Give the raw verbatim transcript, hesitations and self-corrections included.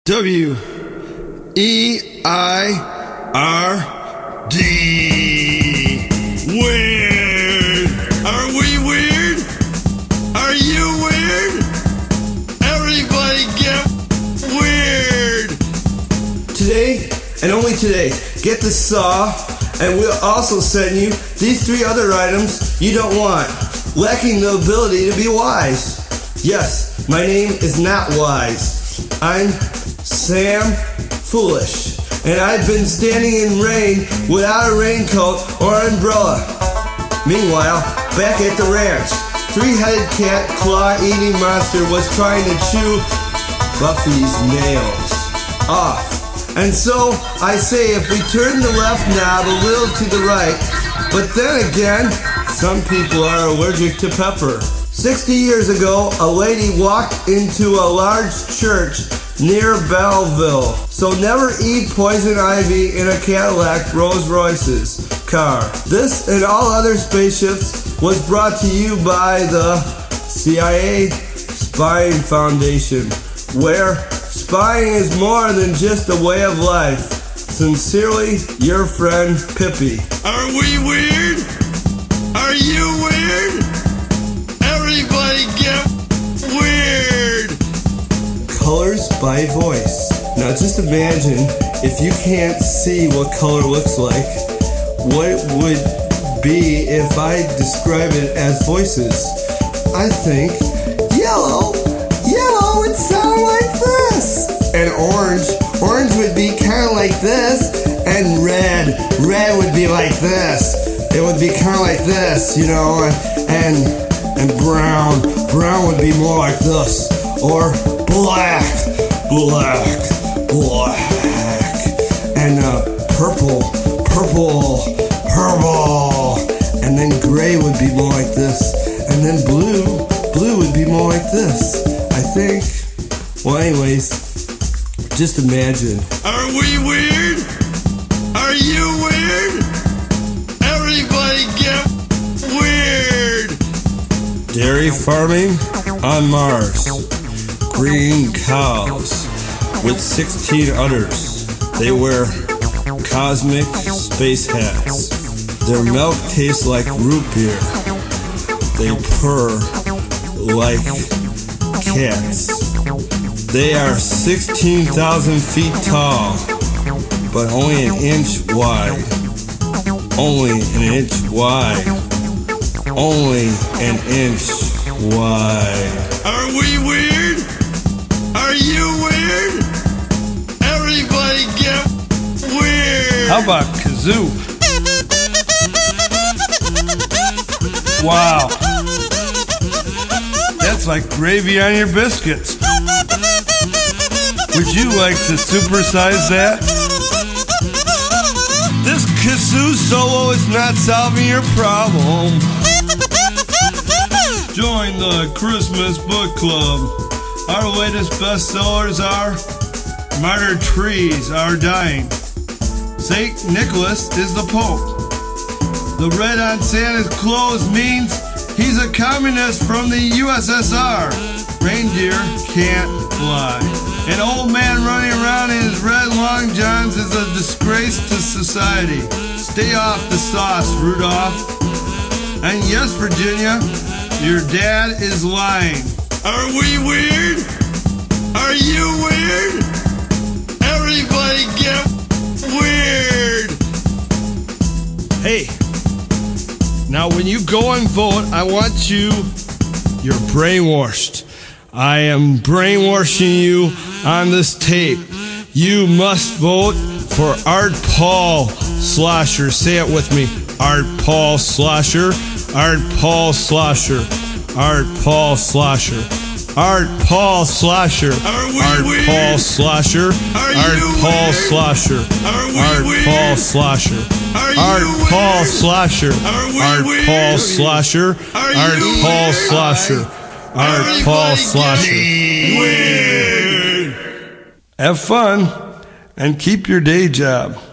W E I R D. Weird. Are we weird? Are you weird? Everybody get weird. Today, and only today, get the saw, and we'll also send you these three other items you don't want, lacking the ability to be wise. Yes, my name is not wise. I'm Sam Foolish, and I've been standing in rain without a raincoat or umbrella. Meanwhile, back at the ranch, three-headed cat claw-eating monster was trying to chew Buffy's nails off. And so I say, if we turn the left knob a little to the right, but then again, some people are allergic to pepper. Sixty years ago, a lady walked into a large church near Belleville. So never eat poison ivy in a Cadillac Rolls Royce's car. This and all other spaceships was brought to you by the C I A Spying Foundation, where spying is more than just a way of life. Sincerely, your friend Pippi. Are we weird? Are you weird? Everybody get weird. Colors by voice. Now just imagine, if you can't see what color looks like, what it would be if I describe it as voices. I think yellow, yellow would sound like this. And orange, orange would be kind of like this. And red, red would be like this. It would be kind of like this, you know. And and brown, brown would be more like this. Or black, black, black, and uh, purple, purple, purple, and then gray would be more like this, and then blue, blue would be more like this, I think. Well, anyways, just imagine. Are we weird? Are you weird? Everybody get weird. Dairy farming on Mars. Green cows with sixteen udders. They wear cosmic space hats. Their milk tastes like root beer. They purr like cats. They are sixteen thousand feet tall, but only an inch wide. Only an inch wide. Only an inch wide. Are we weird? Are you weird? Everybody get weird. How about kazoo? Wow. That's like gravy on your biscuits. Would you like to supersize that? This kazoo solo is not solving your problem. Join the Christmas Book Club. Our latest bestsellers are Martyr Trees Are Dying, Saint Nicholas is the Pope, the red on Santa's clothes means he's a communist from the U S S R, Reindeer Can't Fly, an old man running around in his red long johns is a disgrace to society, stay off the sauce, Rudolph, and yes, Virginia, your dad is lying. Are we weird? Are you weird? Everybody get weird. Hey, now when you go and vote, I want you, you're brainwashed. I am brainwashing you on this tape. You must vote for Art Paul Slosher. Say it with me. Art Paul Slosher. Art Paul Slosher. Art Paul Slosher. Art Paul Slosher. Art Paul Slosher. Art Paul Slosher. Art Paul Slosher. Art Paul Slosher. Art Paul Slosher. Art Paul Slosher. Art Paul Slosher. Have fun and keep your day job.